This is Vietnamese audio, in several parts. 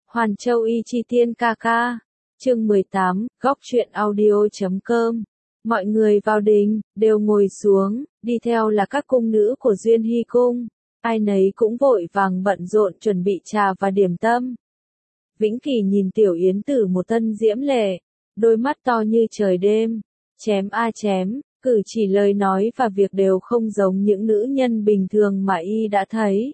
Hoàn Châu Y Chi Tiên ca ca. Chương 18, góc truyện audio.com. Mọi người vào đình, đều ngồi xuống, đi theo là các cung nữ của Duyên Hy Cung. Ai nấy cũng vội vàng bận rộn chuẩn bị trà và điểm tâm. Vĩnh Kỳ nhìn Tiểu Yến Tử một thân diễm lệ, đôi mắt to như trời đêm, chém a chém, cử chỉ lời nói và việc đều không giống những nữ nhân bình thường mà y đã thấy.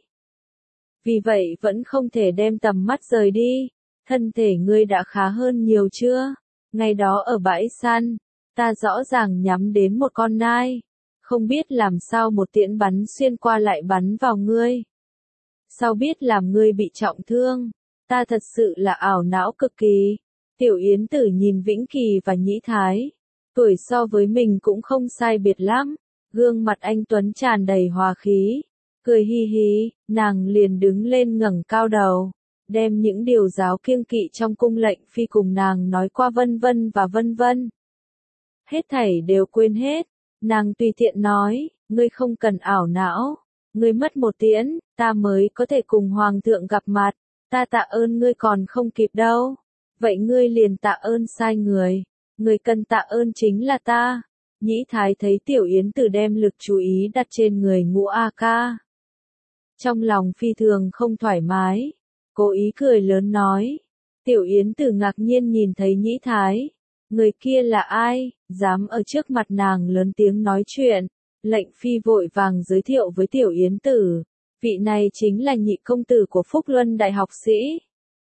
Vì vậy vẫn không thể đem tầm mắt rời đi. Thân thể ngươi đã khá hơn nhiều chưa? Ngày đó ở bãi săn, ta rõ ràng nhắm đến một con nai. Không biết làm sao một tiễn bắn xuyên qua lại bắn vào ngươi. Sao biết làm ngươi bị trọng thương? Ta thật sự là ảo não cực kỳ. Tiểu Yến Tử nhìn Vĩnh Kỳ và Nhĩ Thái. Tuổi so với mình cũng không sai biệt lắm. Gương mặt anh tuấn tràn đầy hòa khí. Cười hi hi, nàng liền đứng lên ngẩng cao đầu, đem những điều giáo kiêng kỵ trong cung lệnh phi cùng nàng nói qua vân vân và vân vân. Hết thảy đều quên hết, nàng tùy tiện nói, ngươi không cần ảo não, ngươi mất một tiễn, ta mới có thể cùng hoàng thượng gặp mặt, ta tạ ơn ngươi còn không kịp đâu, vậy ngươi liền tạ ơn sai người cần tạ ơn chính là ta. Nhĩ Thái thấy Tiểu Yến Tử đem lực chú ý đặt trên người Ngũ A Ca. Trong lòng phi thường không thoải mái, cố ý cười lớn nói. Tiểu Yến Tử ngạc nhiên nhìn thấy Nhĩ Thái. Người kia là ai, dám ở trước mặt nàng lớn tiếng nói chuyện. Lệnh phi vội vàng giới thiệu với Tiểu Yến Tử. Vị này chính là nhị công tử của Phúc Luân đại học sĩ.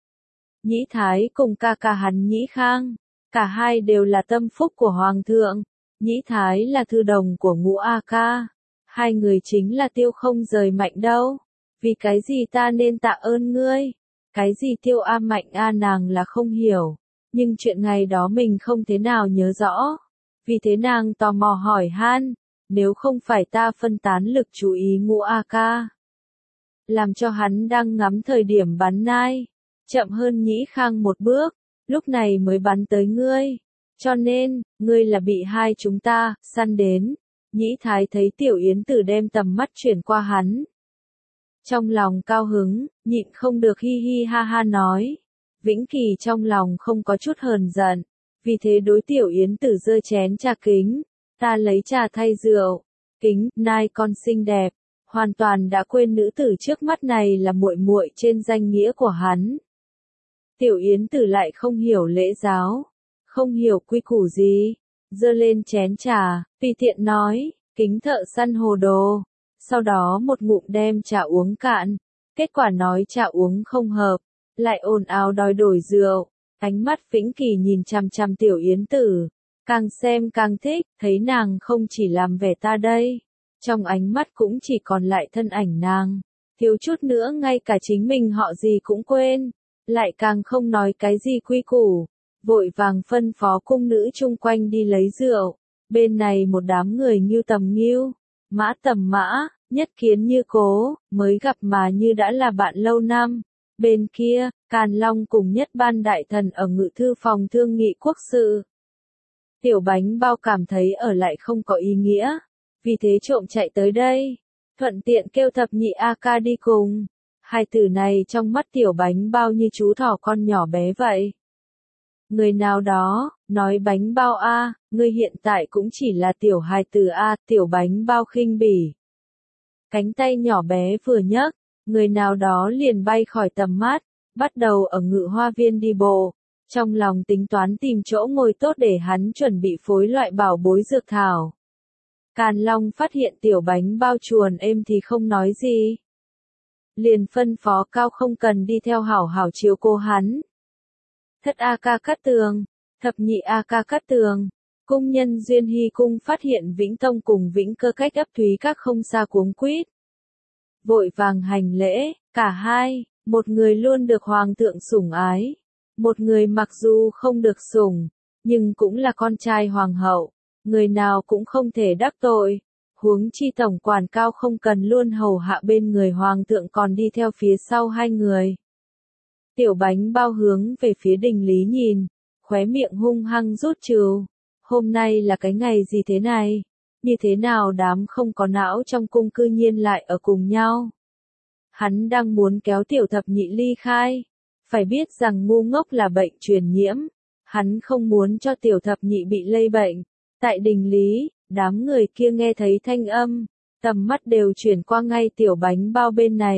Nhĩ Thái cùng ca ca hắn Nhĩ Khang. Cả hai đều là tâm phúc của Hoàng thượng. Nhĩ Thái là thư đồng của Ngũ A Ca. Hai người chính là tiêu không rời mạnh đâu. Vì cái gì ta nên tạ ơn ngươi? Cái gì tiêu a mạnh a nàng là không hiểu. Nhưng chuyện ngày đó mình không thế nào nhớ rõ. Vì thế nàng tò mò hỏi han. Nếu không phải ta phân tán lực chú ý Ngũ A Ca. Làm cho hắn đang ngắm thời điểm bắn nai. Chậm hơn Nhĩ Khang một bước. Lúc này mới bắn tới ngươi. Cho nên, ngươi là bị hai chúng ta săn đến. Nhĩ Thái thấy Tiểu Yến Tử đem tầm mắt chuyển qua hắn. Trong lòng cao hứng, nhịn không được hi hi ha ha nói. Vĩnh Kỳ trong lòng không có chút hờn giận. Vì thế đối Tiểu Yến Tử giơ chén trà kính. Ta lấy trà thay rượu. Kính, nai con xinh đẹp. Hoàn toàn đã quên nữ tử trước mắt này là muội muội trên danh nghĩa của hắn. Tiểu Yến Tử lại không hiểu lễ giáo. Không hiểu quy củ gì. Giơ lên chén trà, tùy tiện nói. Kính thợ săn hồ đồ. Sau đó một ngụm đem trà uống cạn. Kết quả nói trà uống không hợp. Lại ồn ào đòi đổi rượu. Ánh mắt Vĩnh Kỳ nhìn chằm chằm Tiểu Yến Tử. Càng xem càng thích. Thấy nàng không chỉ làm vẻ ta đây. Trong ánh mắt cũng chỉ còn lại thân ảnh nàng. Thiếu chút nữa ngay cả chính mình họ gì cũng quên. Lại càng không nói cái gì quy củ. Vội vàng phân phó cung nữ chung quanh đi lấy rượu. Bên này một đám người Ngưu tầm Ngưu, Mã tầm Mã, Nhất Kiến như Cố, mới gặp mà như đã là bạn lâu năm. Bên kia, Càn Long cùng Nhất Ban đại thần ở ngự thư phòng thương nghị quốc sự. Tiểu Bánh Bao cảm thấy ở lại không có ý nghĩa, vì thế trộm chạy tới đây, thuận tiện kêu Thập Nhị A Ca đi cùng. Hai từ này trong mắt Tiểu Bánh Bao như chú thỏ con nhỏ bé vậy. Người nào đó, nói Bánh Bao a, ngươi hiện tại cũng chỉ là tiểu hài tử a, Tiểu Bánh Bao khinh bỉ. Cánh tay nhỏ bé vừa nhấc, người nào đó liền bay khỏi tầm mắt, bắt đầu ở ngự hoa viên đi bộ. Trong lòng tính toán tìm chỗ ngồi tốt để hắn chuẩn bị phối loại bảo bối dược thảo. Càn Long phát hiện Tiểu Bánh Bao chuồn êm thì không nói gì. Liền phân phó Cao Không Cần đi theo hảo hảo chiếu cô hắn. Thất A Ca Cát Tường, Thập Nhị A Ca Cát Tường, cung nhân Duyên Hy Cung phát hiện Vĩnh Tông cùng Vĩnh Cơ cách ấp Thúy Các không xa cuống quýt. Vội vàng hành lễ, cả hai, một người luôn được hoàng thượng sủng ái, một người mặc dù không được sủng, nhưng cũng là con trai hoàng hậu, người nào cũng không thể đắc tội. Huống chi tổng quản Cao Không Cần luôn hầu hạ bên người hoàng thượng còn đi theo phía sau hai người. Tiểu Bánh Bao hướng về phía đình lý nhìn, khóe miệng hung hăng rút trừ. Hôm nay là cái ngày gì thế này? Như thế nào đám không có não trong cung cư nhiên lại ở cùng nhau? Hắn đang muốn kéo Tiểu Thập Nhị ly khai. Phải biết rằng ngu ngốc là bệnh truyền nhiễm. Hắn không muốn cho tiểu thập nhị bị lây bệnh. Tại đình lý, đám người kia nghe thấy thanh âm, tầm mắt đều chuyển qua ngay tiểu bánh bao bên này.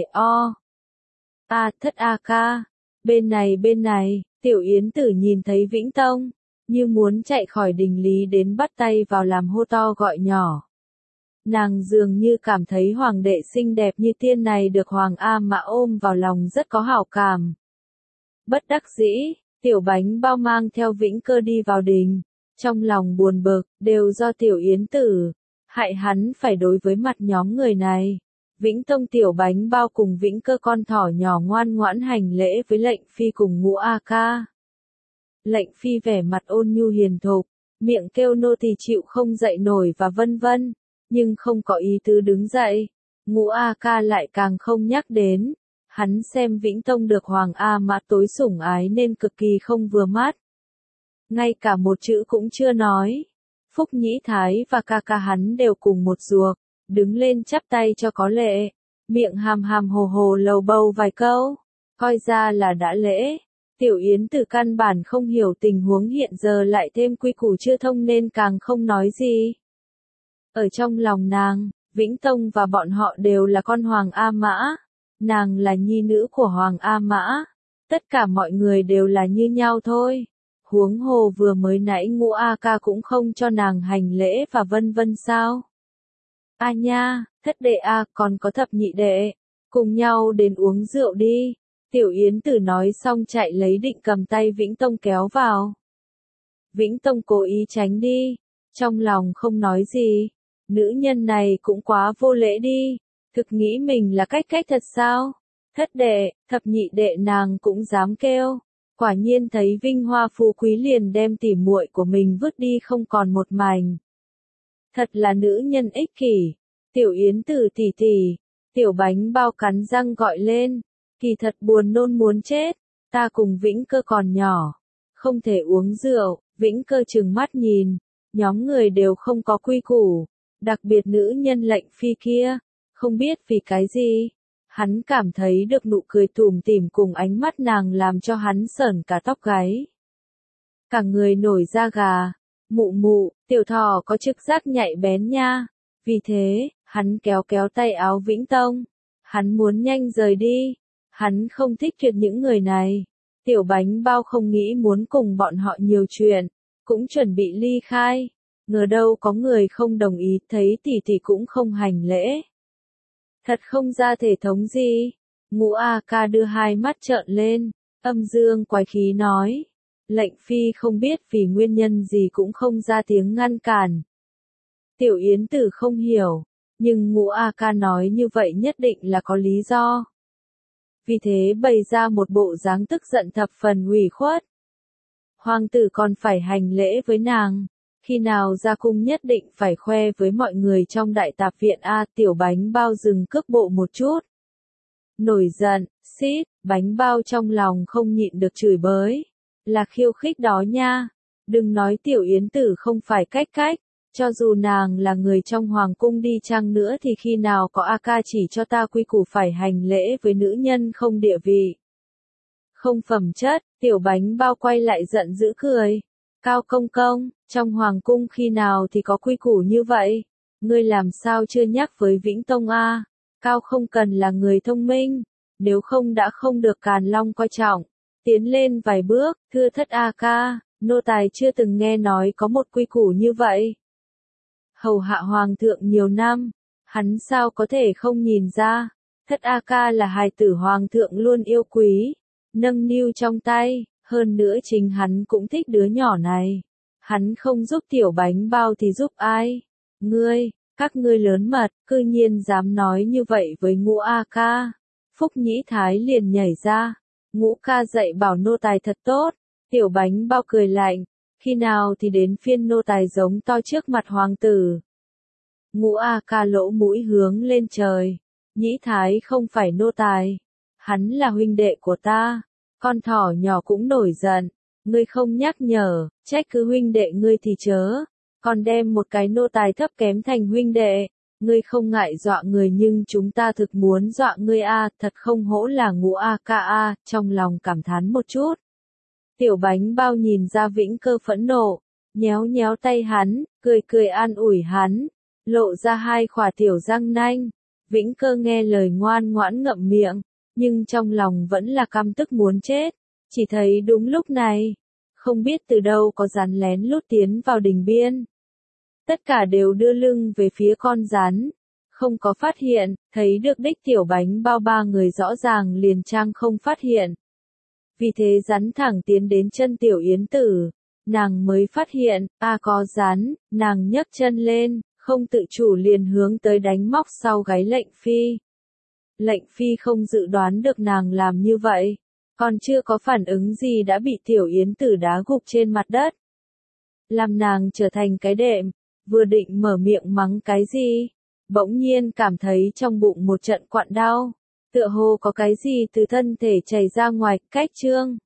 Thất A ca, bên này, tiểu yến tử nhìn thấy Vĩnh Tông, như muốn chạy khỏi đình lý đến bắt tay vào làm hô to gọi nhỏ. Nàng dường như cảm thấy hoàng đệ xinh đẹp như tiên này được Hoàng A Mã ôm vào lòng rất có hảo cảm. Bất đắc dĩ, tiểu bánh bao mang theo Vĩnh Cơ đi vào đình, trong lòng buồn bực, đều do tiểu yến tử, hại hắn phải đối với mặt nhóm người này. Vĩnh Tông tiểu bánh bao cùng Vĩnh Cơ con thỏ nhỏ ngoan ngoãn hành lễ với lệnh phi cùng Ngũ A ca. Lệnh phi vẻ mặt ôn nhu hiền thục, miệng kêu nô tỳ chịu không dậy nổi và vân vân, nhưng không có ý tứ đứng dậy. Ngũ A ca lại càng không nhắc đến, hắn xem Vĩnh Tông được Hoàng A Mã tối sủng ái nên cực kỳ không vừa mắt. Ngay cả một chữ cũng chưa nói. Phúc Nhĩ Thái và ca ca hắn đều cùng một ruột, đứng lên chắp tay cho có lệ, miệng hàm hàm hồ hồ lầu bầu vài câu, coi ra là đã lễ. Tiểu Yến từ căn bản không hiểu tình huống hiện giờ lại thêm quy củ chưa thông nên càng không nói gì. Ở trong lòng nàng, Vĩnh Tông và bọn họ đều là con Hoàng A Mã, nàng là nhi nữ của Hoàng A Mã, tất cả mọi người đều là như nhau thôi. Huống hồ vừa mới nãy Ngũ A ca cũng không cho nàng hành lễ và vân vân sao. A nha, thất đệ a, còn có thập nhị đệ, cùng nhau đến uống rượu đi. Tiểu Yến Tử nói xong chạy lấy định cầm tay Vĩnh Tông kéo vào. Vĩnh Tông cố ý tránh đi, trong lòng không nói gì. Nữ nhân này cũng quá vô lễ đi, thực nghĩ mình là cách thật sao? Thất đệ, thập nhị đệ nàng cũng dám kêu. Quả nhiên thấy vinh hoa phú quý liền đem tỉ muội của mình vứt đi không còn một mảnh. Thật là nữ nhân ích kỷ. Tiểu Yến Tử tỷ tỷ, tiểu bánh bao cắn răng gọi lên, kỳ thật buồn nôn muốn chết, ta cùng Vĩnh Cơ còn nhỏ, không thể uống rượu. Vĩnh Cơ trừng mắt nhìn, nhóm người đều không có quy củ, đặc biệt nữ nhân lệnh phi kia, không biết vì cái gì. Hắn cảm thấy được nụ cười tủm tỉm cùng ánh mắt nàng làm cho hắn sởn cả tóc gáy. Cả người nổi da gà, mụ mụ, tiểu thỏ có trực giác nhạy bén nha. Vì thế, hắn kéo kéo tay áo Vĩnh Tông. Hắn muốn nhanh rời đi. Hắn không thích chuyện những người này. Tiểu bánh bao không nghĩ muốn cùng bọn họ nhiều chuyện, cũng chuẩn bị ly khai. Ngờ đâu có người không đồng ý, thấy tỷ tỷ cũng không hành lễ. Thật không ra thể thống gì. Ngũ A ca đưa hai mắt trợn lên, âm dương quái khí nói. Lệnh phi không biết vì nguyên nhân gì cũng không ra tiếng ngăn cản. Tiểu Yến Tử không hiểu, nhưng Ngũ A ca nói như vậy nhất định là có lý do. Vì thế bày ra một bộ dáng tức giận thập phần ủy khuất. Hoàng tử còn phải hành lễ với nàng. Khi nào ra cung nhất định phải khoe với mọi người trong đại tạp viện tiểu bánh bao dừng cước bộ một chút. Nổi giận, xít, bánh bao trong lòng không nhịn được chửi bới. Là khiêu khích đó nha. Đừng nói tiểu Yến Tử không phải cách, cho dù nàng là người trong hoàng cung đi chăng nữa thì khi nào có A ca chỉ cho ta quy củ phải hành lễ với nữ nhân không địa vị. Không phẩm chất, tiểu bánh bao quay lại giận dữ cười. Cao công công, trong hoàng cung khi nào thì có quy củ như vậy? Ngươi làm sao chưa nhắc với Vĩnh Tông a? Cao không cần là người thông minh, nếu không đã không được Càn Long coi trọng. Tiến lên vài bước, thưa thất A ca, nô tài chưa từng nghe nói có một quy củ như vậy. Hầu hạ hoàng thượng nhiều năm, hắn sao có thể không nhìn ra? Thất A ca là hài tử hoàng thượng luôn yêu quý, nâng niu trong tay. Hơn nữa chính hắn cũng thích đứa nhỏ này. Hắn không giúp tiểu bánh bao thì giúp ai? Ngươi, các ngươi lớn mật, cư nhiên dám nói như vậy với Ngũ A ca. Phúc Nhĩ Thái liền nhảy ra. Ngũ ca dạy bảo nô tài thật tốt. Tiểu bánh bao cười lạnh. Khi nào thì đến phiên nô tài giống to trước mặt hoàng tử. Ngũ A ca lỗ mũi hướng lên trời. Nhĩ Thái không phải nô tài. Hắn là huynh đệ của ta. Con thỏ nhỏ cũng nổi giận, ngươi không nhắc nhở, trách cứ huynh đệ ngươi thì chớ, còn đem một cái nô tài thấp kém thành huynh đệ, Ngươi không ngại dọa người nhưng chúng ta thực muốn dọa ngươi a, thật không hổ là Ngũ A ca a, trong lòng cảm thán một chút. Tiểu bánh bao nhìn ra Vĩnh Cơ phẫn nộ, nhéo nhéo tay hắn, cười cười an ủi hắn, lộ ra hai khỏa tiểu răng nanh. Vĩnh Cơ nghe lời ngoan ngoãn ngậm miệng, nhưng trong lòng vẫn là căm tức muốn chết. Chỉ thấy đúng lúc này, không biết từ đâu có rắn lén lút tiến vào đình biên. Tất cả đều đưa lưng về phía con rắn, không có phát hiện, thấy được đích tiểu bánh bao ba người rõ ràng liền trang không phát hiện. Vì thế rắn thẳng tiến đến chân tiểu yến tử, nàng mới phát hiện, có rắn, nàng nhấc chân lên, không tự chủ liền hướng tới đánh móc sau gáy lệnh phi. Lệnh phi không dự đoán được nàng làm như vậy, còn chưa có phản ứng gì đã bị tiểu yến tử đá gục trên mặt đất. Làm nàng trở thành cái đệm, vừa định mở miệng mắng cái gì, bỗng nhiên cảm thấy trong bụng một trận quặn đau, tựa hồ có cái gì từ thân thể chảy ra ngoài, cách trương.